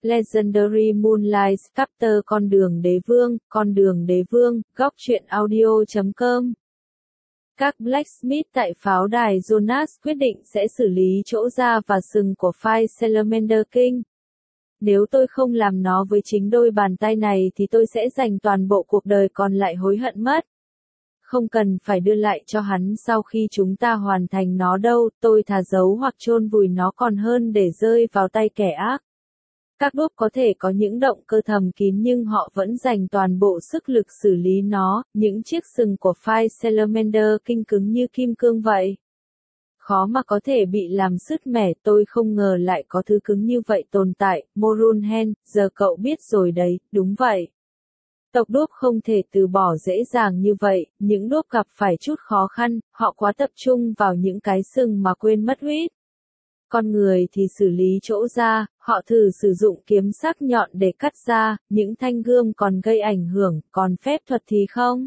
Legendary Moonlight Sculptor Con đường đế vương, góc truyện audio.com. Các blacksmith tại pháo đài Jonas quyết định sẽ xử lý chỗ da và sừng của Fire Salamander King. Nếu tôi không làm nó với chính đôi bàn tay này thì tôi sẽ dành toàn bộ cuộc đời còn lại hối hận mất. Không cần phải đưa lại cho hắn sau khi chúng ta hoàn thành nó đâu, tôi thà giấu hoặc chôn vùi nó còn hơn để rơi vào tay kẻ ác. Các đốp có thể có những động cơ thầm kín nhưng họ vẫn dành toàn bộ sức lực xử lý nó, những chiếc sừng của Fire Salamander King cứng như kim cương vậy. Khó mà có thể bị làm sứt mẻ, tôi không ngờ lại có thứ cứng như vậy tồn tại, Morunhen, giờ cậu biết rồi đấy, đúng vậy. Tộc đốp không thể từ bỏ dễ dàng như vậy, những đốp gặp phải chút khó khăn, họ quá tập trung vào những cái sừng mà quên mất huyết. Con người thì xử lý chỗ da, họ thử sử dụng kiếm sắc nhọn để cắt da, những thanh gươm còn gây ảnh hưởng, còn phép thuật thì không.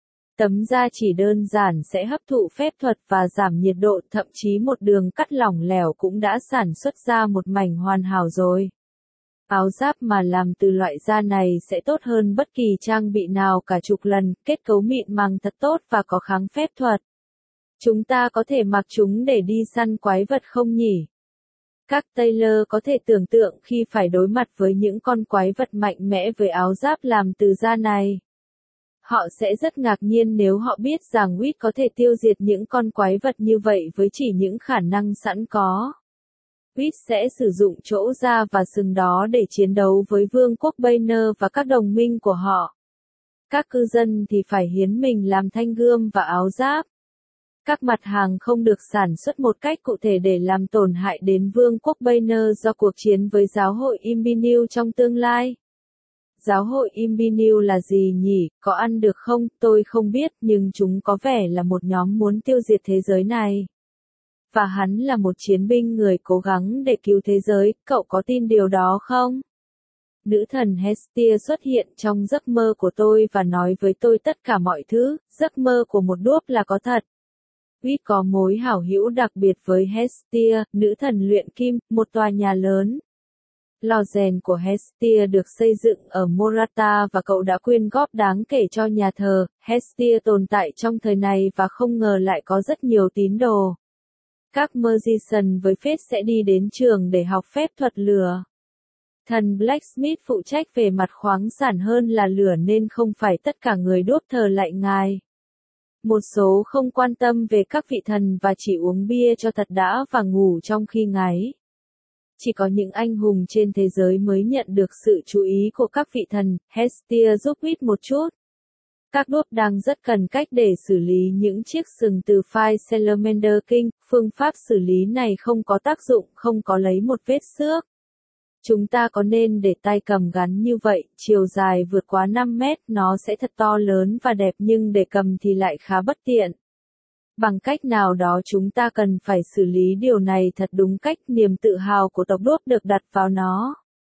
Tấm da chỉ đơn giản sẽ hấp thụ phép thuật và giảm nhiệt độ, thậm chí một đường cắt lỏng lẻo cũng đã sản xuất ra một mảnh hoàn hảo rồi. Áo giáp mà làm từ loại da này sẽ tốt hơn bất kỳ trang bị nào cả chục lần, kết cấu mịn màng thật tốt và có kháng phép thuật. Chúng ta có thể mặc chúng để đi săn quái vật không nhỉ? Các tailor có thể tưởng tượng khi phải đối mặt với những con quái vật mạnh mẽ với áo giáp làm từ da này. Họ sẽ rất ngạc nhiên nếu họ biết rằng Wit có thể tiêu diệt những con quái vật như vậy với chỉ những khả năng sẵn có. Wit sẽ sử dụng chỗ da và sừng đó để chiến đấu với Vương quốc Banner và các đồng minh của họ. Các cư dân thì phải hiến mình làm thanh gươm và áo giáp. Các mặt hàng không được sản xuất một cách cụ thể để làm tổn hại đến Vương quốc Banner do cuộc chiến với giáo hội Imbinew trong tương lai. Giáo hội Imbinew là gì nhỉ, có ăn được không, tôi không biết, nhưng chúng có vẻ là một nhóm muốn tiêu diệt thế giới này. Và hắn là một chiến binh người cố gắng để cứu thế giới, cậu có tin điều đó không? Nữ thần Hestia xuất hiện trong giấc mơ của tôi và nói với tôi tất cả mọi thứ, giấc mơ của một đốp là có thật. Wit có mối hảo hữu đặc biệt với Hestia, nữ thần luyện kim, một tòa nhà lớn. Lò rèn của Hestia được xây dựng ở Morata và cậu đã quyên góp đáng kể cho nhà thờ. Hestia tồn tại trong thời này và không ngờ lại có rất nhiều tín đồ. Các magician với phết sẽ đi đến trường để học phép thuật lửa. Thần Blacksmith phụ trách về mặt khoáng sản hơn là lửa nên không phải tất cả người đốt thờ lại ngài. Một số không quan tâm về các vị thần và chỉ uống bia cho thật đã và ngủ trong khi ngáy. Chỉ có những anh hùng trên thế giới mới nhận được sự chú ý của các vị thần. Hestia giúp Wit một chút. Các đốp đang rất cần cách để xử lý những chiếc sừng từ Fire Salamander King. Phương pháp xử lý này không có tác dụng, không có lấy một vết xước. Chúng ta có nên để tay cầm gắn như vậy, chiều dài vượt quá 5 mét, nó sẽ thật to lớn và đẹp nhưng để cầm thì lại khá bất tiện. Bằng cách nào đó chúng ta cần phải xử lý điều này thật đúng cách, niềm tự hào của tộc đốp được đặt vào nó.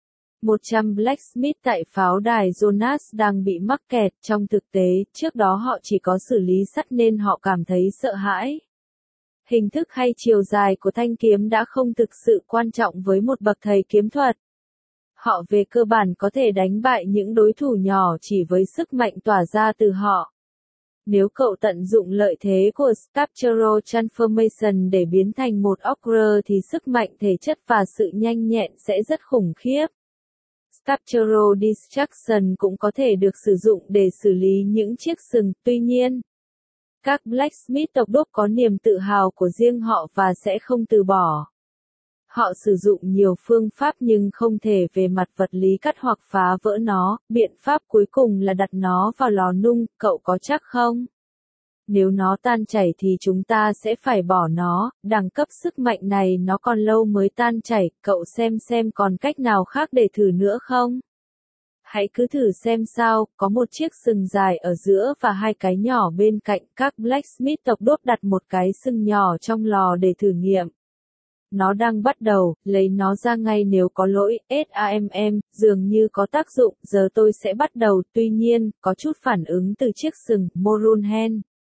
100 blacksmith tại pháo đài Jonas đang bị mắc kẹt, trong thực tế, trước đó họ chỉ có xử lý sắt nên họ cảm thấy sợ hãi. Hình thức hay chiều dài của thanh kiếm đã không thực sự quan trọng với một bậc thầy kiếm thuật. Họ về cơ bản có thể đánh bại những đối thủ nhỏ chỉ với sức mạnh tỏa ra từ họ. Nếu cậu tận dụng lợi thế của Sculptural Transformation để biến thành một ogre thì sức mạnh thể chất và sự nhanh nhẹn sẽ rất khủng khiếp. Sculptural Destruction cũng có thể được sử dụng để xử lý những chiếc sừng, tuy nhiên, các blacksmith tộc đốp có niềm tự hào của riêng họ và sẽ không từ bỏ. Họ sử dụng nhiều phương pháp nhưng không thể về mặt vật lý cắt hoặc phá vỡ nó, biện pháp cuối cùng là đặt nó vào lò nung, cậu có chắc không? Nếu nó tan chảy thì chúng ta sẽ phải bỏ nó, đẳng cấp sức mạnh này nó còn lâu mới tan chảy, cậu xem còn cách nào khác để thử nữa không? Hãy cứ thử xem sao, có một chiếc sừng dài ở giữa và hai cái nhỏ bên cạnh, các blacksmith tộc đốp đặt một cái sừng nhỏ trong lò để thử nghiệm. Nó đang bắt đầu, lấy nó ra ngay nếu có lỗi, SAMM, dường như có tác dụng, giờ tôi sẽ bắt đầu, tuy nhiên, có chút phản ứng từ chiếc sừng, Morunhen.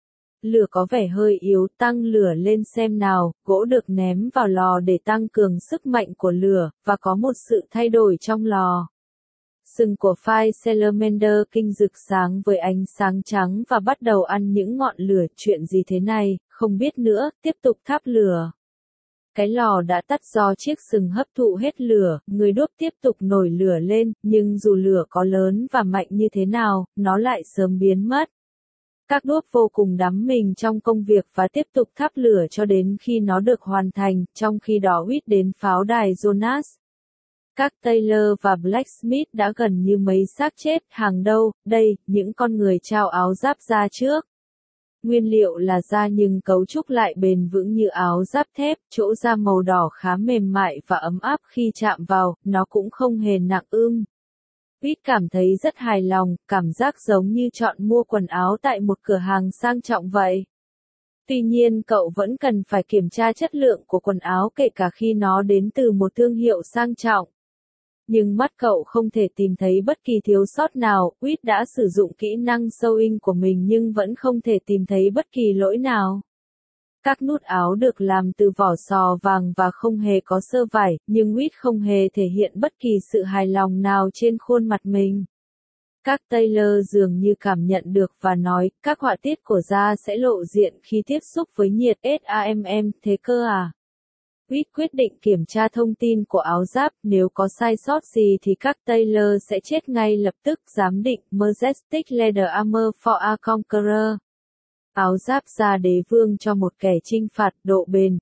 lửa có vẻ hơi yếu, tăng lửa lên xem nào, gỗ được ném vào lò để tăng cường sức mạnh của lửa, và có một sự thay đổi trong lò. Sừng của Fire Salamander King rực sáng với ánh sáng trắng và bắt đầu ăn những ngọn lửa. Chuyện gì thế này, không biết nữa, tiếp tục thắp lửa. Cái lò đã tắt do chiếc sừng hấp thụ hết lửa, người đốt tiếp tục nổi lửa lên, nhưng dù lửa có lớn và mạnh như thế nào, nó lại sớm biến mất. Các đuốc vô cùng đắm mình trong công việc và tiếp tục thắp lửa cho đến khi nó được hoàn thành, trong khi đó Whit đến pháo đài Jonas. Các Taylor và Blacksmith đã gần như mấy xác chết, hàng đâu, đây, những con người trao áo giáp da trước. Nguyên liệu là da nhưng cấu trúc lại bền vững như áo giáp thép, chỗ da màu đỏ khá mềm mại và ấm áp khi chạm vào, nó cũng không hề nặng Whit cảm thấy rất hài lòng, cảm giác giống như chọn mua quần áo tại một cửa hàng sang trọng vậy. Tuy nhiên cậu vẫn cần phải kiểm tra chất lượng của quần áo kể cả khi nó đến từ một thương hiệu sang trọng. Nhưng mắt cậu không thể tìm thấy bất kỳ thiếu sót nào, Whit đã sử dụng kỹ năng sewing của mình nhưng vẫn không thể tìm thấy bất kỳ lỗi nào. Các nút áo được làm từ vỏ sò vàng và không hề có sơ vải, nhưng Whit không hề thể hiện bất kỳ sự hài lòng nào trên khuôn mặt mình. Các Taylor dường như cảm nhận được và nói, các họa tiết của da sẽ lộ diện khi tiếp xúc với nhiệt SAMM, thế cơ à? Whit quyết định kiểm tra thông tin của áo giáp, nếu có sai sót gì thì các Taylor sẽ chết ngay lập tức. Giám định Majestic Leather Armor for a Conqueror. Áo giáp da đế vương cho một kẻ chinh phạt, độ bền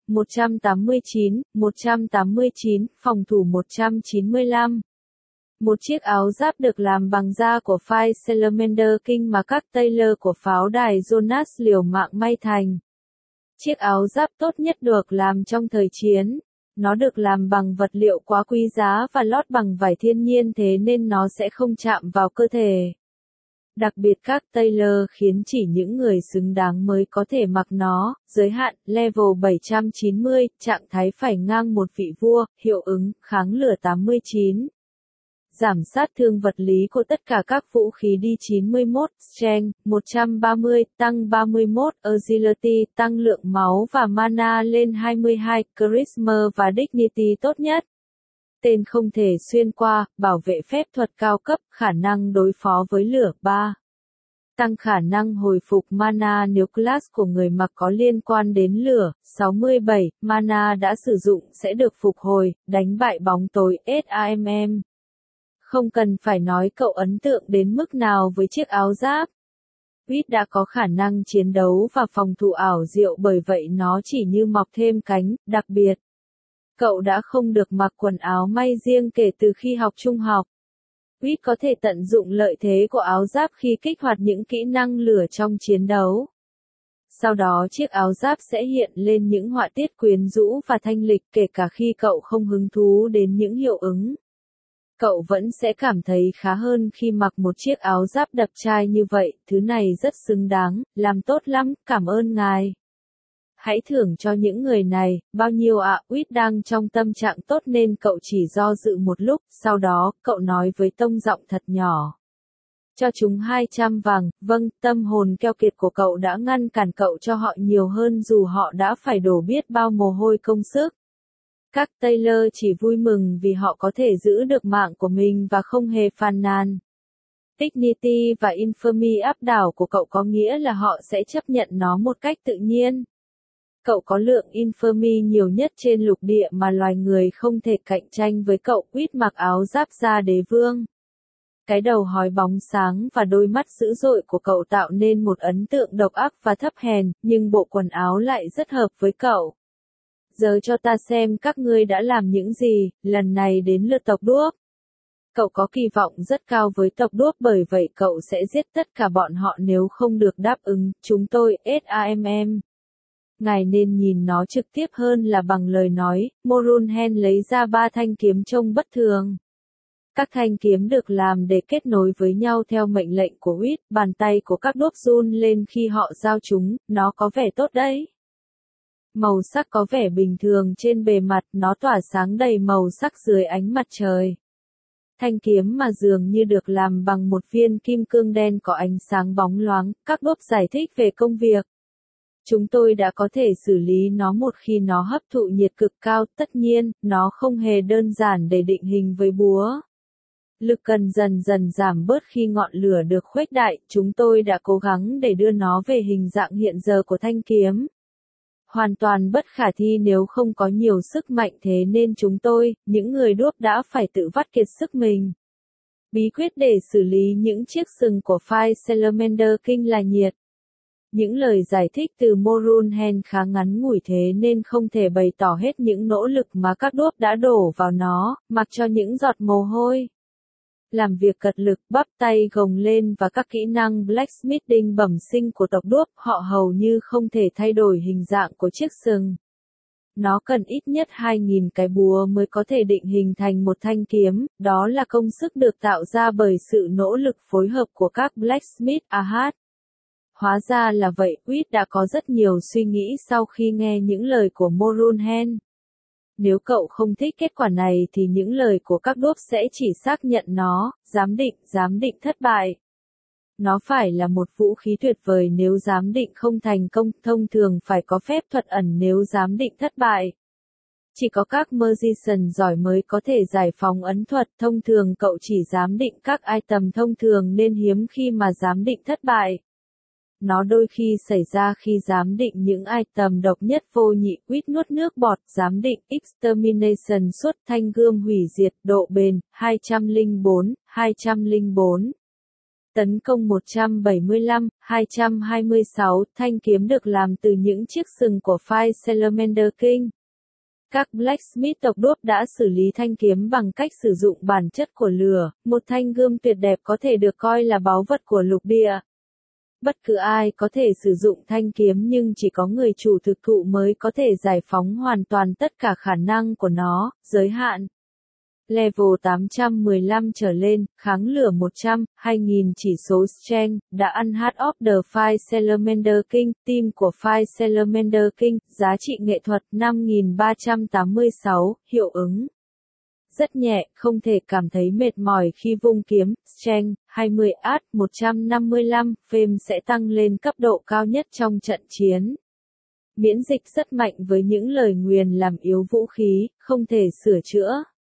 189, phòng thủ 195. Một chiếc áo giáp được làm bằng da của Fire Salamander King mà các Taylor của pháo đài Jonas liều mạng may thành. Chiếc áo giáp tốt nhất được làm trong thời chiến. Nó được làm bằng vật liệu quá quý giá và lót bằng vải thiên nhiên thế nên nó sẽ không chạm vào cơ thể. Đặc biệt các Taylor khiến chỉ những người xứng đáng mới có thể mặc nó, giới hạn, level 790, trạng thái phải ngang một vị vua, hiệu ứng, kháng lửa 89. Giảm sát thương vật lý của tất cả các vũ khí D91, Strength, 130, tăng 31, Agility, tăng lượng máu và mana lên 22, Charisma và Dignity tốt nhất. Tên không thể xuyên qua, bảo vệ phép thuật cao cấp, khả năng đối phó với lửa 3. Tăng khả năng hồi phục mana nếu class của người mặc có liên quan đến lửa, 67, mana đã sử dụng sẽ được phục hồi, đánh bại bóng tối SAMM. Không cần phải nói cậu ấn tượng đến mức nào với chiếc áo giáp. Whit đã có khả năng chiến đấu và phòng thủ ảo diệu bởi vậy nó chỉ như mọc thêm cánh, đặc biệt. Cậu đã không được mặc quần áo may riêng kể từ khi học trung học. Whit có thể tận dụng lợi thế của áo giáp khi kích hoạt những kỹ năng lửa trong chiến đấu. Sau đó chiếc áo giáp sẽ hiện lên những họa tiết quyến rũ và thanh lịch kể cả khi cậu không hứng thú đến những hiệu ứng. Cậu vẫn sẽ cảm thấy khá hơn khi mặc một chiếc áo giáp đập chai như vậy, thứ này rất xứng đáng, làm tốt lắm, cảm ơn ngài. Hãy thưởng cho những người này, bao nhiêu ạ? Whit đang trong tâm trạng tốt nên cậu chỉ do dự một lúc, sau đó, cậu nói với tông giọng thật nhỏ. Cho chúng 200 vàng, vâng, tâm hồn keo kiệt của cậu đã ngăn cản cậu cho họ nhiều hơn dù họ đã phải đổ biết bao mồ hôi công sức. Các Taylor chỉ vui mừng vì họ có thể giữ được mạng của mình và không hề phàn nàn. Dignity và Infamy áp đảo của cậu có nghĩa là họ sẽ chấp nhận nó một cách tự nhiên. Cậu có lượng Infamy nhiều nhất trên lục địa mà loài người không thể cạnh tranh với cậu. Whit mặc áo giáp da đế vương. Cái đầu hói bóng sáng và đôi mắt dữ dội của cậu tạo nên một ấn tượng độc ác và thấp hèn, nhưng bộ quần áo lại rất hợp với cậu. Giờ cho ta xem các ngươi đã làm những gì, lần này đến lượt tộc đuốc. Cậu có kỳ vọng rất cao với tộc đuốc bởi vậy cậu sẽ giết tất cả bọn họ nếu không được đáp ứng, chúng tôi, SAMM. Ngài nên nhìn nó trực tiếp hơn là bằng lời nói, Morunhen lấy ra 3 thanh kiếm trông bất thường. Các thanh kiếm được làm để kết nối với nhau theo mệnh lệnh của Whit, bàn tay của các đuốc run lên khi họ giao chúng, nó có vẻ tốt đấy. Màu sắc có vẻ bình thường trên bề mặt, nó tỏa sáng đầy màu sắc dưới ánh mặt trời. Thanh kiếm mà dường như được làm bằng một viên kim cương đen có ánh sáng bóng loáng, các đuốc giải thích về công việc. Chúng tôi đã có thể xử lý nó một khi nó hấp thụ nhiệt cực cao, tất nhiên, nó không hề đơn giản để định hình với búa. Lực cần dần dần giảm bớt khi ngọn lửa được khuếch đại, chúng tôi đã cố gắng để đưa nó về hình dạng hiện giờ của thanh kiếm. Hoàn toàn bất khả thi nếu không có nhiều sức mạnh, thế nên chúng tôi, những người đúc đã phải tự vắt kiệt sức mình. Bí quyết để xử lý những chiếc sừng của Fire Salamander King là nhiệt. Những lời giải thích từ Moronhen khá ngắn ngủi, thế nên không thể bày tỏ hết những nỗ lực mà các đúc đã đổ vào nó, mặc cho những giọt mồ hôi. Làm việc cật lực, bắp tay gồng lên và các kỹ năng blacksmithing bẩm sinh của tộc đúc, họ hầu như không thể thay đổi hình dạng của chiếc sừng. Nó cần ít nhất 2.000 cái búa mới có thể định hình thành một thanh kiếm, đó là công sức được tạo ra bởi sự nỗ lực phối hợp của các blacksmith. Hóa ra là vậy, Whit đã có rất nhiều suy nghĩ sau khi nghe những lời của Moronhen. Nếu cậu không thích kết quả này thì những lời của các đúc sẽ chỉ xác nhận nó, giám định thất bại. Nó phải là một vũ khí tuyệt vời nếu giám định không thành công, thông thường phải có phép thuật ẩn nếu giám định thất bại. Chỉ có các magician giỏi mới có thể giải phóng ấn thuật, thông thường cậu chỉ giám định các item thông thường nên hiếm khi mà giám định thất bại. Nó đôi khi xảy ra khi giám định những item độc nhất vô nhị. Quýt nuốt nước bọt, giám định Extermination suốt thanh gươm hủy diệt, độ bền 204. Tấn công 175, 226, thanh kiếm được làm từ những chiếc sừng của Fire Salamander King. Các blacksmith tộc đúc đã xử lý thanh kiếm bằng cách sử dụng bản chất của lửa, một thanh gươm tuyệt đẹp có thể được coi là báu vật của lục địa. Bất cứ ai có thể sử dụng thanh kiếm nhưng chỉ có người chủ thực thụ mới có thể giải phóng hoàn toàn tất cả khả năng của nó, giới hạn. Level 815 trở lên, kháng lửa 100, 2000 chỉ số strength, đã ăn Heart of the Fire Salamander King, team của Fire Salamander King, giá trị nghệ thuật 5386, hiệu ứng. Rất nhẹ, không thể cảm thấy mệt mỏi khi vung kiếm, strength, 20 art, 155, fame sẽ tăng lên cấp độ cao nhất trong trận chiến. Miễn dịch rất mạnh với những lời nguyền làm yếu vũ khí, không thể sửa chữa.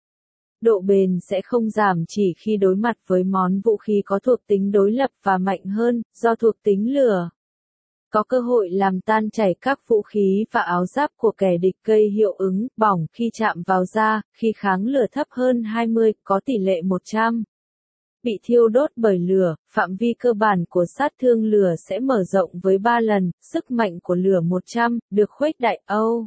Độ bền sẽ không giảm chỉ khi đối mặt với món vũ khí có thuộc tính đối lập và mạnh hơn, do thuộc tính lửa. Có cơ hội làm tan chảy các vũ khí và áo giáp của kẻ địch, gây hiệu ứng bỏng khi chạm vào da, khi kháng lửa thấp hơn 20, có tỷ lệ 100. Bị thiêu đốt bởi lửa, phạm vi cơ bản của sát thương lửa sẽ mở rộng với 3 lần, sức mạnh của lửa 100, được khuếch đại.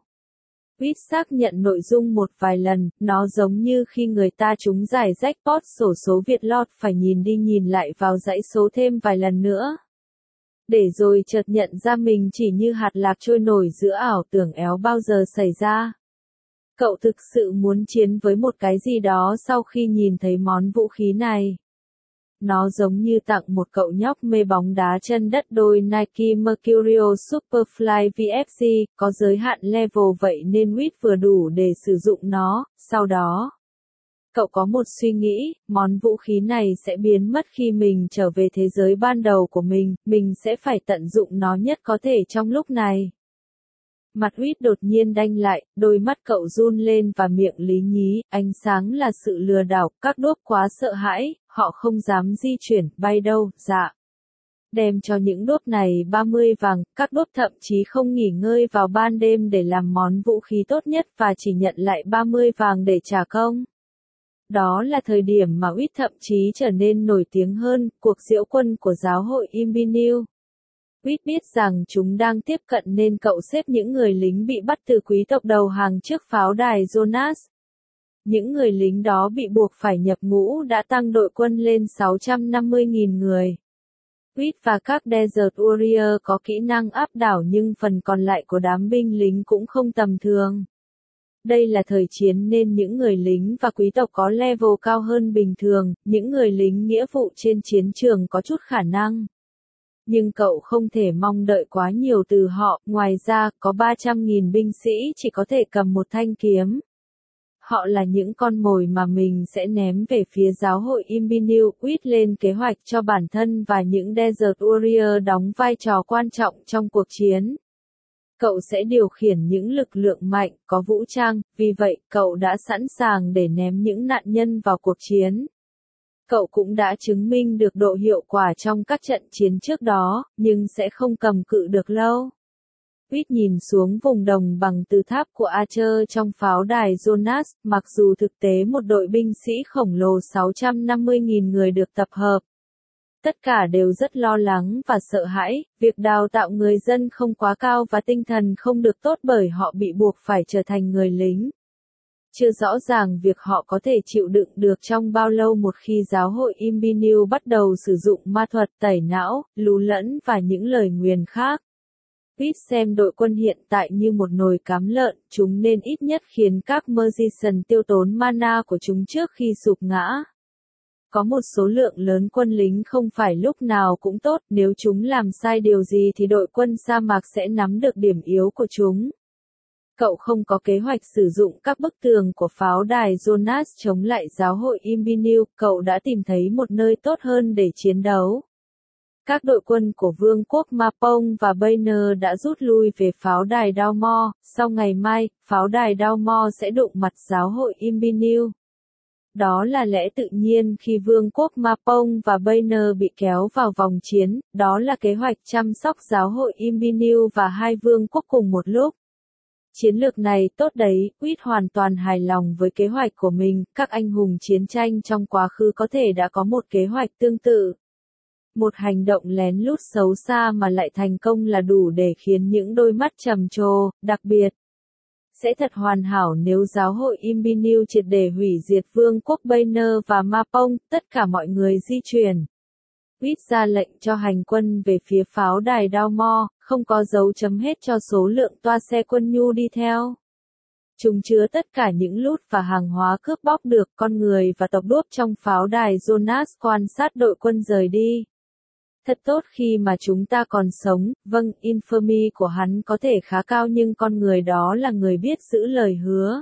Whit xác nhận nội dung một vài lần, nó giống như khi người ta trúng giải jackpot xổ số Việt lọt phải nhìn đi nhìn lại vào dãy số thêm vài lần nữa. Để rồi chợt nhận ra mình chỉ như hạt lạc trôi nổi giữa ảo tưởng éo bao giờ xảy ra. Cậu thực sự muốn chiến với một cái gì đó sau khi nhìn thấy món vũ khí này. Nó giống như tặng một cậu nhóc mê bóng đá chân đất đôi Nike Mercurial Superfly VFC, có giới hạn level vậy nên Whit vừa đủ để sử dụng nó, sau đó. Cậu có một suy nghĩ, món vũ khí này sẽ biến mất khi mình trở về thế giới ban đầu của mình sẽ phải tận dụng nó nhất có thể trong lúc này. Mặt Whit đột nhiên đanh lại, đôi mắt cậu run lên và miệng lý nhí, ánh sáng là sự lừa đảo, các đúc quá sợ hãi, họ không dám di chuyển, bay đâu, dạ. Đem cho những đúc này 30 vàng, các đúc thậm chí không nghỉ ngơi vào ban đêm để làm món vũ khí tốt nhất và chỉ nhận lại 30 vàng để trả công. Đó là thời điểm mà Whit thậm chí trở nên nổi tiếng hơn, cuộc diễu quân của giáo hội Imbinil. Whit biết rằng chúng đang tiếp cận nên cậu xếp những người lính bị bắt từ quý tộc đầu hàng trước pháo đài Jonas. Những người lính đó bị buộc phải nhập ngũ đã tăng đội quân lên 650.000 người. Whit và các Desert Warrior có kỹ năng áp đảo nhưng phần còn lại của đám binh lính cũng không tầm thường. Đây là thời chiến nên những người lính và quý tộc có level cao hơn bình thường, những người lính nghĩa vụ trên chiến trường có chút khả năng. Nhưng cậu không thể mong đợi quá nhiều từ họ, ngoài ra, có 300.000 binh sĩ chỉ có thể cầm một thanh kiếm. Họ là những con mồi mà mình sẽ ném về phía giáo hội Imbinil. Whit lên kế hoạch cho bản thân và những Desert Warrior đóng vai trò quan trọng trong cuộc chiến. Cậu sẽ điều khiển những lực lượng mạnh, có vũ trang, vì vậy cậu đã sẵn sàng để ném những nạn nhân vào cuộc chiến. Cậu cũng đã chứng minh được độ hiệu quả trong các trận chiến trước đó, nhưng sẽ không cầm cự được lâu. Reed nhìn xuống vùng đồng bằng từ tháp của Archer trong pháo đài Jonas, mặc dù thực tế một đội binh sĩ khổng lồ 650.000 người được tập hợp. Tất cả đều rất lo lắng và sợ hãi, việc đào tạo người dân không quá cao và tinh thần không được tốt bởi họ bị buộc phải trở thành người lính. Chưa rõ ràng việc họ có thể chịu đựng được trong bao lâu một khi giáo hội Imbinew bắt đầu sử dụng ma thuật tẩy não, lú lẫn và những lời nguyền khác. Reed xem đội quân hiện tại như một nồi cám lợn, chúng nên ít nhất khiến các Magician tiêu tốn mana của chúng trước khi sụp ngã. Có một số lượng lớn quân lính không phải lúc nào cũng tốt, nếu chúng làm sai điều gì thì đội quân sa mạc sẽ nắm được điểm yếu của chúng. Cậu không có kế hoạch sử dụng các bức tường của pháo đài Jonas chống lại giáo hội Imbinew, cậu đã tìm thấy một nơi tốt hơn để chiến đấu. Các đội quân của Vương quốc Mapong và Banner đã rút lui về pháo đài Dalmor, sau ngày mai, pháo đài Dalmor sẽ đụng mặt giáo hội Imbinew. Đó là lẽ tự nhiên khi Vương quốc Mapong và Banner bị kéo vào vòng chiến, đó là kế hoạch chăm sóc giáo hội Imbinew và hai vương quốc cùng một lúc. Chiến lược này tốt đấy, Reed hoàn toàn hài lòng với kế hoạch của mình, các anh hùng chiến tranh trong quá khứ có thể đã có một kế hoạch tương tự. Một hành động lén lút xấu xa mà lại thành công là đủ để khiến những đôi mắt trầm trồ, đặc biệt. Sẽ thật hoàn hảo nếu giáo hội Imbinew triệt để hủy diệt vương quốc Banner và Mapong, tất cả mọi người di chuyển. Reed ra lệnh cho hành quân về phía pháo đài Dalmor, không có dấu chấm hết cho số lượng toa xe quân nhu đi theo. Chúng chứa tất cả những loot và hàng hóa cướp bóc được con người và tộc đuốc trong pháo đài Jonas quan sát đội quân rời đi. Thật tốt khi mà chúng ta còn sống, vâng, infamy của hắn có thể khá cao nhưng con người đó là người biết giữ lời hứa.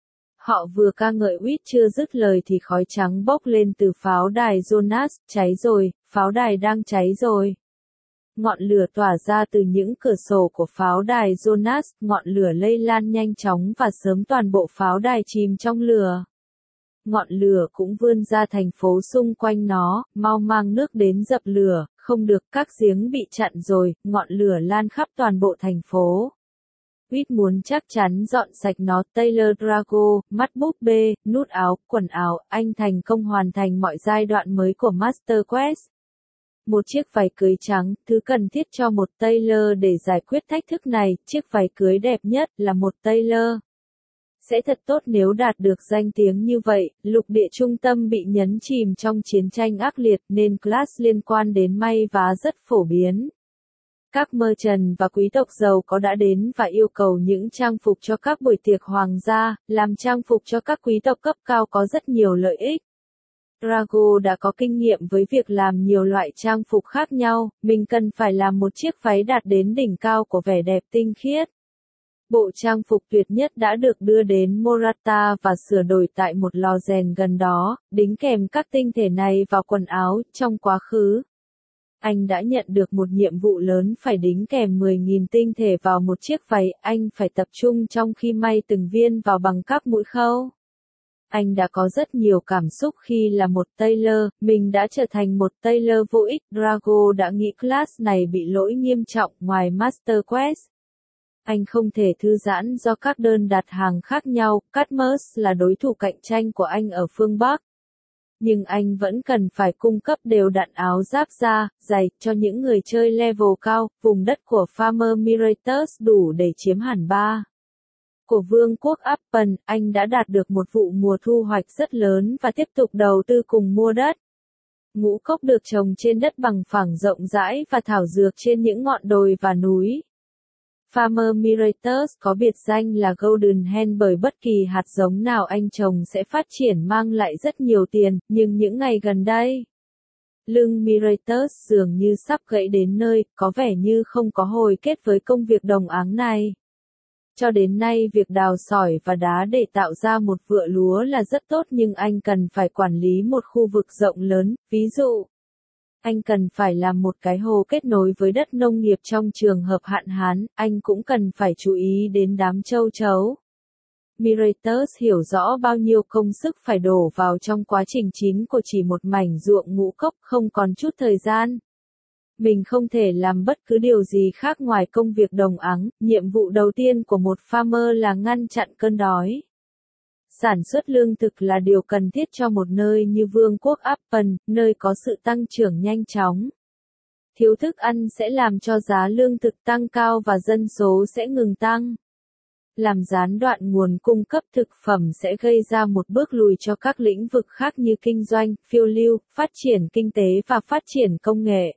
Họ vừa ca ngợi Reed chưa dứt lời thì khói trắng bốc lên từ pháo đài Jonas, cháy rồi, pháo đài đang cháy rồi. Ngọn lửa tỏa ra từ những cửa sổ của pháo đài Jonas, ngọn lửa lây lan nhanh chóng và sớm toàn bộ pháo đài chìm trong lửa. Ngọn lửa cũng vươn ra thành phố xung quanh nó, mau mang nước đến dập lửa, không được, các giếng bị chặn rồi, ngọn lửa lan khắp toàn bộ thành phố. Reed muốn chắc chắn dọn sạch nó. Taylor Drago, mắt búp bê, nút áo, quần áo, anh thành công hoàn thành mọi giai đoạn mới của Master Quest. Một chiếc váy cưới trắng, thứ cần thiết cho một Taylor để giải quyết thách thức này, chiếc váy cưới đẹp nhất là một Taylor. Sẽ thật tốt nếu đạt được danh tiếng như vậy, lục địa trung tâm bị nhấn chìm trong chiến tranh ác liệt nên class liên quan đến may vá rất phổ biến. Các merchant và quý tộc giàu có đã đến và yêu cầu những trang phục cho các buổi tiệc hoàng gia, làm trang phục cho các quý tộc cấp cao có rất nhiều lợi ích. Drago đã có kinh nghiệm với việc làm nhiều loại trang phục khác nhau, mình cần phải làm một chiếc váy đạt đến đỉnh cao của vẻ đẹp tinh khiết. Bộ trang phục tuyệt nhất đã được đưa đến Morata và sửa đổi tại một lò rèn gần đó, đính kèm các tinh thể này vào quần áo. Trong quá khứ, anh đã nhận được một nhiệm vụ lớn phải đính kèm 10.000 tinh thể vào một chiếc váy, anh phải tập trung trong khi may từng viên vào bằng các mũi khâu. Anh đã có rất nhiều cảm xúc khi là một Taylor, mình đã trở thành một Taylor vô ích. Drago đã nghĩ class này bị lỗi nghiêm trọng ngoài Master Quest. Anh không thể thư giãn do các đơn đặt hàng khác nhau, Cadmus là đối thủ cạnh tranh của anh ở phương Bắc. Nhưng anh vẫn cần phải cung cấp đều đặn áo giáp da, giày, cho những người chơi level cao, vùng đất của Farmer Mirators đủ để chiếm hẳn 3. Của Vương quốc Appen, anh đã đạt được một vụ mùa thu hoạch rất lớn và tiếp tục đầu tư cùng mua đất. Ngũ cốc được trồng trên đất bằng phẳng rộng rãi và thảo dược trên những ngọn đồi và núi. Farmer Mirators có biệt danh là Golden Hen bởi bất kỳ hạt giống nào anh trồng sẽ phát triển mang lại rất nhiều tiền, nhưng những ngày gần đây, lưng Mirators dường như sắp gãy đến nơi, có vẻ như không có hồi kết với công việc đồng áng này. Cho đến nay việc đào sỏi và đá để tạo ra một vựa lúa là rất tốt nhưng anh cần phải quản lý một khu vực rộng lớn, ví dụ Anh cần phải làm một cái hồ kết nối với đất nông nghiệp trong trường hợp hạn hán, anh cũng cần phải chú ý đến đám châu chấu. Miretus hiểu rõ bao nhiêu công sức phải đổ vào trong quá trình chín của chỉ một mảnh ruộng ngũ cốc, không còn chút thời gian. Mình không thể làm bất cứ điều gì khác ngoài công việc đồng áng, nhiệm vụ đầu tiên của một farmer là ngăn chặn cơn đói. Sản xuất lương thực là điều cần thiết cho một nơi như Vương quốc Apple, nơi có sự tăng trưởng nhanh chóng. Thiếu thức ăn sẽ làm cho giá lương thực tăng cao và dân số sẽ ngừng tăng. Làm gián đoạn nguồn cung cấp thực phẩm sẽ gây ra một bước lùi cho các lĩnh vực khác như kinh doanh, phiêu lưu, phát triển kinh tế và phát triển công nghệ.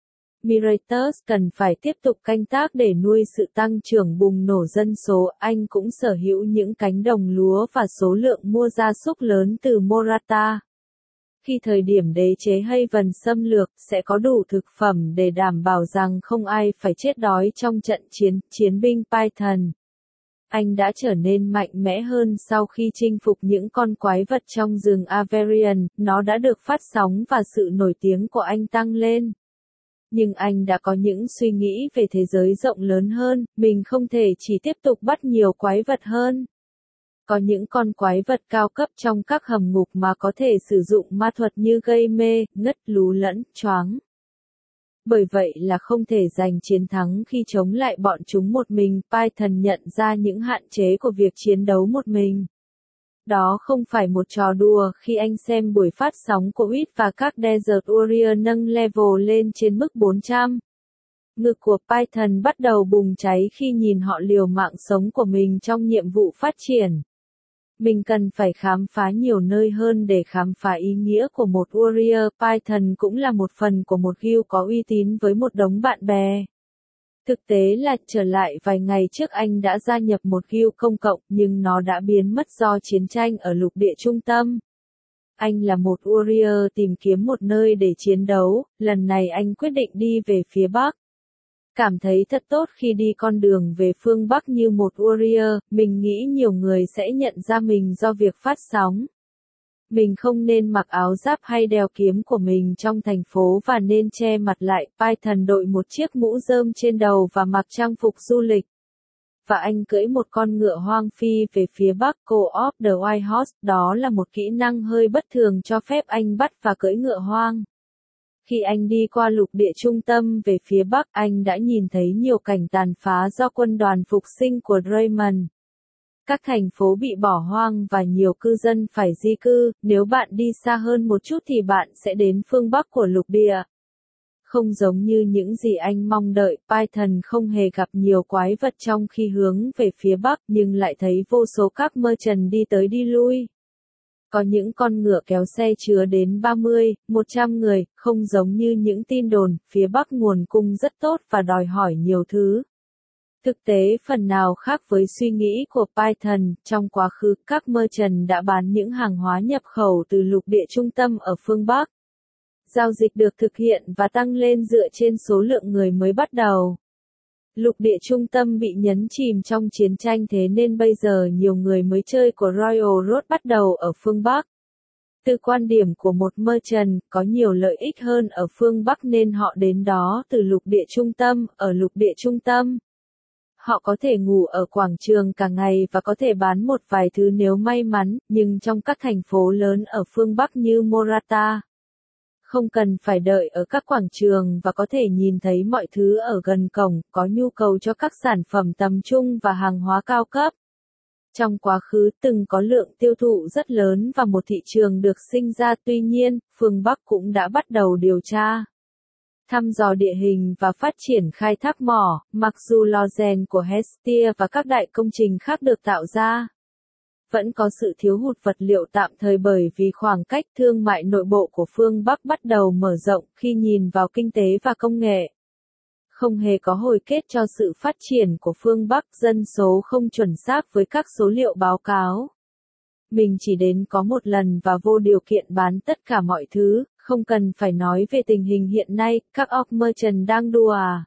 Miretus cần phải tiếp tục canh tác để nuôi sự tăng trưởng bùng nổ dân số. Anh cũng sở hữu những cánh đồng lúa và số lượng mua gia súc lớn từ Morata. Khi thời điểm đế chế Haven xâm lược, sẽ có đủ thực phẩm để đảm bảo rằng không ai phải chết đói trong trận chiến binh Python. Anh đã trở nên mạnh mẽ hơn sau khi chinh phục những con quái vật trong rừng Averion, nó đã được phát sóng và sự nổi tiếng của anh tăng lên. Nhưng anh đã có những suy nghĩ về thế giới rộng lớn hơn, mình không thể chỉ tiếp tục bắt nhiều quái vật hơn. Có những con quái vật cao cấp trong các hầm ngục mà có thể sử dụng ma thuật như gây mê, ngất lú lẫn, choáng. Bởi vậy là không thể giành chiến thắng khi chống lại bọn chúng một mình. Python nhận ra những hạn chế của việc chiến đấu một mình. Đó không phải một trò đùa khi anh xem buổi phát sóng của Wit và các Desert Warrior nâng level lên trên mức 400. Ngực của Python bắt đầu bùng cháy khi nhìn họ liều mạng sống của mình trong nhiệm vụ phát triển. Mình cần phải khám phá nhiều nơi hơn để khám phá ý nghĩa của một Warrior. Python cũng là một phần của một guild có uy tín với một đống bạn bè. Thực tế là trở lại vài ngày trước anh đã gia nhập một guild công cộng nhưng nó đã biến mất do chiến tranh ở lục địa trung tâm. Anh là một warrior tìm kiếm một nơi để chiến đấu, lần này anh quyết định đi về phía Bắc. Cảm thấy thật tốt khi đi con đường về phương Bắc như một warrior, mình nghĩ nhiều người sẽ nhận ra mình do việc phát sóng. Mình không nên mặc áo giáp hay đeo kiếm của mình trong thành phố và nên che mặt lại. Python đội một chiếc mũ rơm trên đầu và mặc trang phục du lịch. Và anh cưỡi một con ngựa hoang phi về phía bắc. Co-op the White Horse, đó là một kỹ năng hơi bất thường cho phép anh bắt và cưỡi ngựa hoang. Khi anh đi qua lục địa trung tâm về phía bắc, anh đã nhìn thấy nhiều cảnh tàn phá do quân đoàn phục sinh của Raymond. Các thành phố bị bỏ hoang và nhiều cư dân phải di cư, nếu bạn đi xa hơn một chút thì bạn sẽ đến phương Bắc của lục địa. Không giống như những gì anh mong đợi, Python không hề gặp nhiều quái vật trong khi hướng về phía Bắc nhưng lại thấy vô số các merchant đi tới đi lui. Có những con ngựa kéo xe chứa đến 30, 100 người, không giống như những tin đồn, phía Bắc nguồn cung rất tốt và đòi hỏi nhiều thứ. Thực tế phần nào khác với suy nghĩ của Python, trong quá khứ các merchant đã bán những hàng hóa nhập khẩu từ lục địa trung tâm ở phương Bắc. Giao dịch được thực hiện và tăng lên dựa trên số lượng người mới bắt đầu. Lục địa trung tâm bị nhấn chìm trong chiến tranh thế nên bây giờ nhiều người mới chơi của Royal Road bắt đầu ở phương Bắc. Từ quan điểm của một merchant, có nhiều lợi ích hơn ở phương Bắc nên họ đến đó từ lục địa trung tâm, ở lục địa trung tâm. Họ có thể ngủ ở quảng trường cả ngày và có thể bán một vài thứ nếu may mắn, nhưng trong các thành phố lớn ở phương Bắc như Morata, không cần phải đợi ở các quảng trường và có thể nhìn thấy mọi thứ ở gần cổng, có nhu cầu cho các sản phẩm tầm trung và hàng hóa cao cấp. Trong quá khứ từng có lượng tiêu thụ rất lớn và một thị trường được sinh ra, tuy nhiên, phương Bắc cũng đã bắt đầu điều tra, thăm dò địa hình và phát triển khai thác mỏ, mặc dù lò rèn của Hestia và các đại công trình khác được tạo ra. Vẫn có sự thiếu hụt vật liệu tạm thời bởi vì khoảng cách thương mại nội bộ của phương Bắc bắt đầu mở rộng khi nhìn vào kinh tế và công nghệ. Không hề có hồi kết cho sự phát triển của phương Bắc, dân số không chuẩn xác với các số liệu báo cáo. Mình chỉ đến có một lần và vô điều kiện bán tất cả mọi thứ, không cần phải nói về tình hình hiện nay, các orc merchant đang đùa à.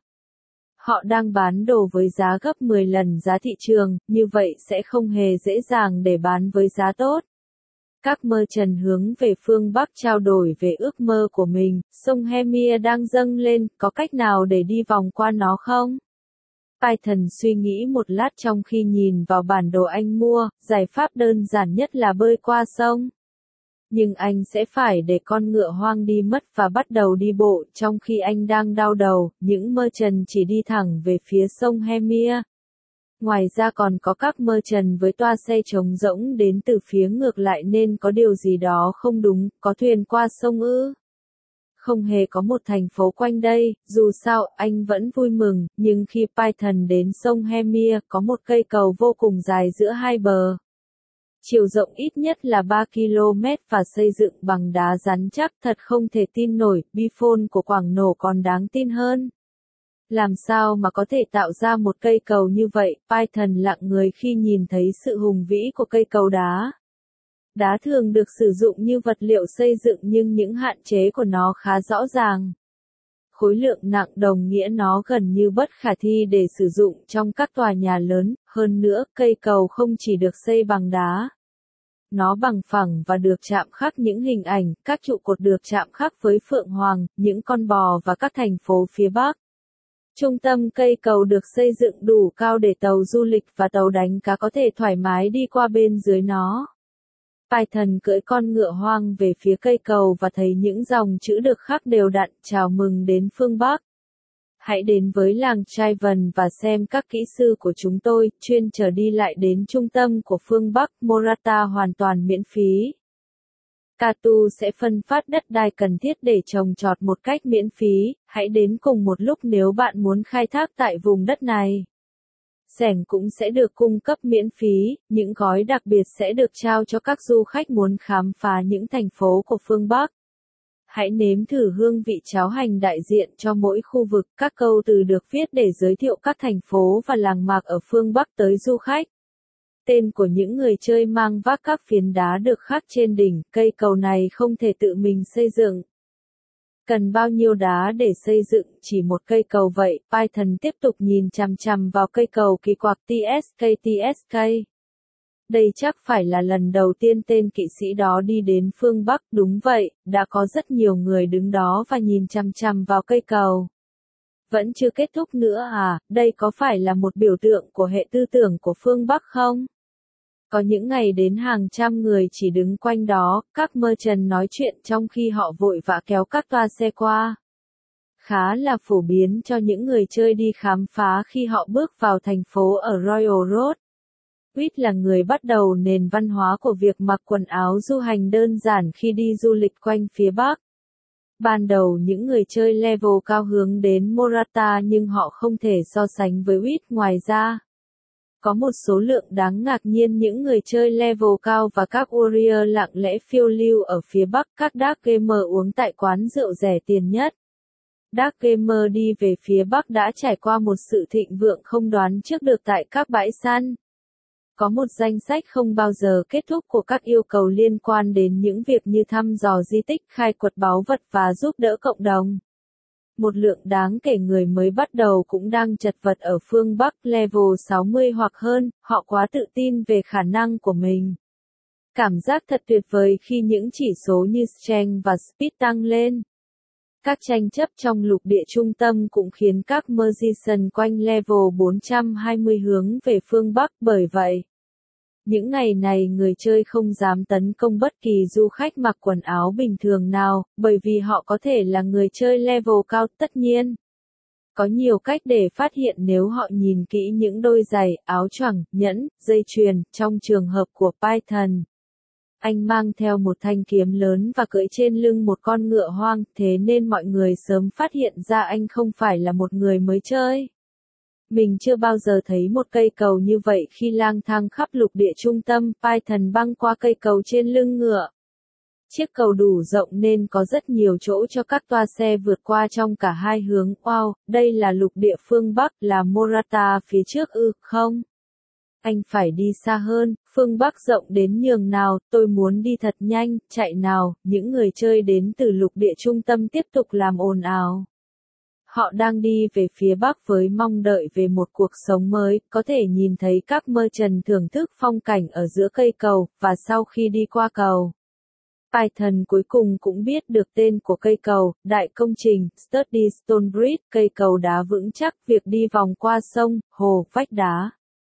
Họ đang bán đồ với giá gấp 10 lần giá thị trường, như vậy sẽ không hề dễ dàng để bán với giá tốt. Các merchant hướng về phương Bắc trao đổi về ước mơ của mình, sông Hemia đang dâng lên, có cách nào để đi vòng qua nó không? Python suy nghĩ một lát trong khi nhìn vào bản đồ anh mua, giải pháp đơn giản nhất là bơi qua sông. Nhưng anh sẽ phải để con ngựa hoang đi mất và bắt đầu đi bộ, trong khi anh đang đau đầu, những merchant chỉ đi thẳng về phía sông Hemia. Ngoài ra còn có các merchant với toa xe trống rỗng đến từ phía ngược lại nên có điều gì đó không đúng, có thuyền qua sông ư? Không hề có một thành phố quanh đây, dù sao, anh vẫn vui mừng, nhưng khi Python đến sông Hemia, có một cây cầu vô cùng dài giữa hai bờ. Chiều rộng ít nhất là 3 km và xây dựng bằng đá rắn chắc, thật không thể tin nổi, Bphone của Quảng Nổ còn đáng tin hơn. Làm sao mà có thể tạo ra một cây cầu như vậy? Python lặng người khi nhìn thấy sự hùng vĩ của cây cầu đá. Đá thường được sử dụng như vật liệu xây dựng nhưng những hạn chế của nó khá rõ ràng. Khối lượng nặng đồng nghĩa nó gần như bất khả thi để sử dụng trong các tòa nhà lớn, hơn nữa, cây cầu không chỉ được xây bằng đá. Nó bằng phẳng và được chạm khắc những hình ảnh, các trụ cột được chạm khắc với phượng hoàng, những con bò và các thành phố phía Bắc. Trung tâm cây cầu được xây dựng đủ cao để tàu du lịch và tàu đánh cá có thể thoải mái đi qua bên dưới nó. Python cưỡi con ngựa hoang về phía cây cầu và thấy những dòng chữ được khắc đều đặn, chào mừng đến phương Bắc. Hãy đến với làng Chaivan và xem các kỹ sư của chúng tôi, chuyên chở đi lại đến trung tâm của phương Bắc, Morata hoàn toàn miễn phí. Katu sẽ phân phát đất đai cần thiết để trồng trọt một cách miễn phí, hãy đến cùng một lúc nếu bạn muốn khai thác tại vùng đất này. Xẻng cũng sẽ được cung cấp miễn phí, những gói đặc biệt sẽ được trao cho các du khách muốn khám phá những thành phố của phương Bắc. Hãy nếm thử hương vị cháo hành đại diện cho mỗi khu vực, các câu từ được viết để giới thiệu các thành phố và làng mạc ở phương Bắc tới du khách. Tên của những người chơi mang vác các phiến đá được khắc trên đỉnh, cây cầu này không thể tự mình xây dựng. Cần bao nhiêu đá để xây dựng chỉ một cây cầu vậy? Python tiếp tục nhìn chằm chằm vào cây cầu kỳ quặc TSK. Đây chắc phải là lần đầu tiên tên kỵ sĩ đó đi đến phương Bắc, đúng vậy, đã có rất nhiều người đứng đó và nhìn chằm chằm vào cây cầu. Vẫn chưa kết thúc nữa à, đây có phải là một biểu tượng của hệ tư tưởng của phương Bắc không? Có những ngày đến hàng trăm người chỉ đứng quanh đó, các merchant nói chuyện trong khi họ vội vã kéo các toa xe qua. Khá là phổ biến cho những người chơi đi khám phá khi họ bước vào thành phố ở Royal Road. Witt là người bắt đầu nền văn hóa của việc mặc quần áo du hành đơn giản khi đi du lịch quanh phía Bắc. Ban đầu những người chơi level cao hướng đến Morata nhưng họ không thể so sánh với Witt. Ngoài ra, có một số lượng đáng ngạc nhiên những người chơi level cao và các warrior lặng lẽ phiêu lưu ở phía Bắc. Các Dark Gamer uống tại quán rượu rẻ tiền nhất. Dark Gamer đi về phía Bắc đã trải qua một sự thịnh vượng không đoán trước được tại các bãi săn. Có một danh sách không bao giờ kết thúc của các yêu cầu liên quan đến những việc như thăm dò di tích, khai quật báu vật và giúp đỡ cộng đồng. Một lượng đáng kể người mới bắt đầu cũng đang chật vật ở phương Bắc level 60 hoặc hơn, họ quá tự tin về khả năng của mình. Cảm giác thật tuyệt vời khi những chỉ số như Strength và Speed tăng lên. Các tranh chấp trong lục địa trung tâm cũng khiến các magician quanh level 420 hướng về phương Bắc, bởi vậy, những ngày này người chơi không dám tấn công bất kỳ du khách mặc quần áo bình thường nào, bởi vì họ có thể là người chơi level cao. Tất nhiên, có nhiều cách để phát hiện nếu họ nhìn kỹ những đôi giày, áo choàng, nhẫn, dây chuyền. Trong trường hợp của Python, anh mang theo một thanh kiếm lớn và cưỡi trên lưng một con ngựa hoang, thế nên mọi người sớm phát hiện ra anh không phải là một người mới chơi. Mình chưa bao giờ thấy một cây cầu như vậy khi lang thang khắp lục địa trung tâm. Python băng qua cây cầu trên lưng ngựa. Chiếc cầu đủ rộng nên có rất nhiều chỗ cho các toa xe vượt qua trong cả hai hướng. Wow, đây là lục địa phương Bắc, là Morata phía trước ư? Không. Anh phải đi xa hơn, phương Bắc rộng đến nhường nào, tôi muốn đi thật nhanh, chạy nào. Những người chơi đến từ lục địa trung tâm tiếp tục làm ồn ào. Họ đang đi về phía Bắc với mong đợi về một cuộc sống mới, có thể nhìn thấy các merchant thưởng thức phong cảnh ở giữa cây cầu, và sau khi đi qua cầu, Python cuối cùng cũng biết được tên của cây cầu, đại công trình, Sturdy Stone Bridge, cây cầu đá vững chắc, việc đi vòng qua sông, hồ, vách đá.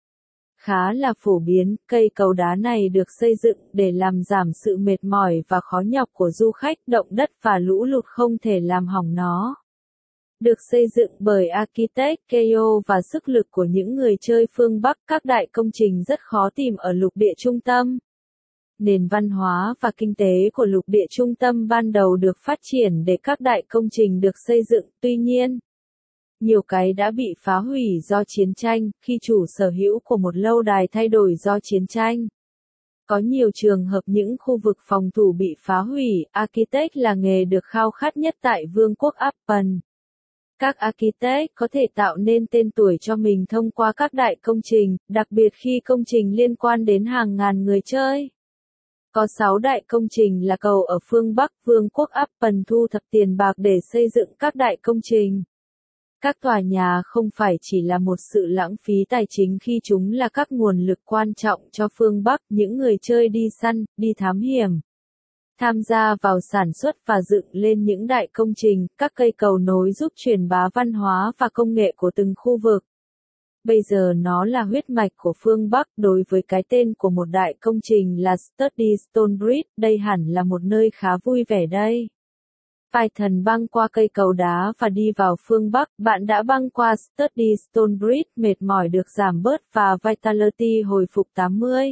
Khá là phổ biến, cây cầu đá này được xây dựng để làm giảm sự mệt mỏi và khó nhọc của du khách, động đất và lũ lụt không thể làm hỏng nó. Được xây dựng bởi architect Keio và sức lực của những người chơi phương Bắc, các đại công trình rất khó tìm ở lục địa trung tâm. Nền văn hóa và kinh tế của lục địa trung tâm ban đầu được phát triển để các đại công trình được xây dựng, tuy nhiên, nhiều cái đã bị phá hủy do chiến tranh, khi chủ sở hữu của một lâu đài thay đổi do chiến tranh. Có nhiều trường hợp những khu vực phòng thủ bị phá hủy, architect là nghề được khao khát nhất tại Vương quốc Japan. Các architect có thể tạo nên tên tuổi cho mình thông qua các đại công trình, đặc biệt khi công trình liên quan đến hàng ngàn người chơi. Có 6 đại công trình là cầu ở phương Bắc, Vương quốc Japan thu thập tiền bạc để xây dựng các đại công trình. Các tòa nhà không phải chỉ là một sự lãng phí tài chính khi chúng là các nguồn lực quan trọng cho phương Bắc, những người chơi đi săn, đi thám hiểm, tham gia vào sản xuất và dựng lên những đại công trình, các cây cầu nối giúp truyền bá văn hóa và công nghệ của từng khu vực. Bây giờ nó là huyết mạch của phương Bắc, đối với cái tên của một đại công trình là Sturdy Stone Bridge, đây hẳn là một nơi khá vui vẻ đây. Python băng qua cây cầu đá và đi vào phương Bắc, bạn đã băng qua Sturdy Stone Bridge, mệt mỏi được giảm bớt và Vitality hồi phục 80.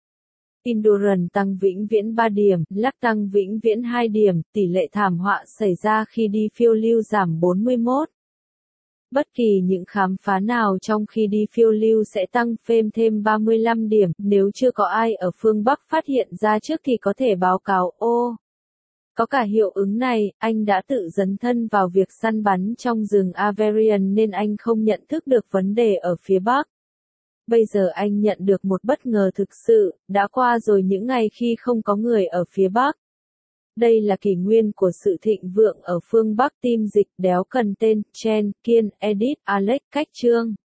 Endurance tăng vĩnh viễn 3 điểm, Luck tăng vĩnh viễn 2 điểm, tỷ lệ thảm họa xảy ra khi đi phiêu lưu giảm 41. Bất kỳ những khám phá nào trong khi đi phiêu lưu sẽ tăng phêm thêm 35 điểm, nếu chưa có ai ở phương Bắc phát hiện ra trước thì có thể báo cáo ô. Có cả hiệu ứng này, anh đã tự dấn thân vào việc săn bắn trong rừng Averion nên anh không nhận thức được vấn đề ở phía Bắc. Bây giờ anh nhận được một bất ngờ thực sự, đã qua rồi những ngày khi không có người ở phía Bắc. Đây là kỷ nguyên của sự thịnh vượng ở phương Bắc. Team dịch đéo cần tên, Chen, Kiên, Edit, Alex, Cách Trương.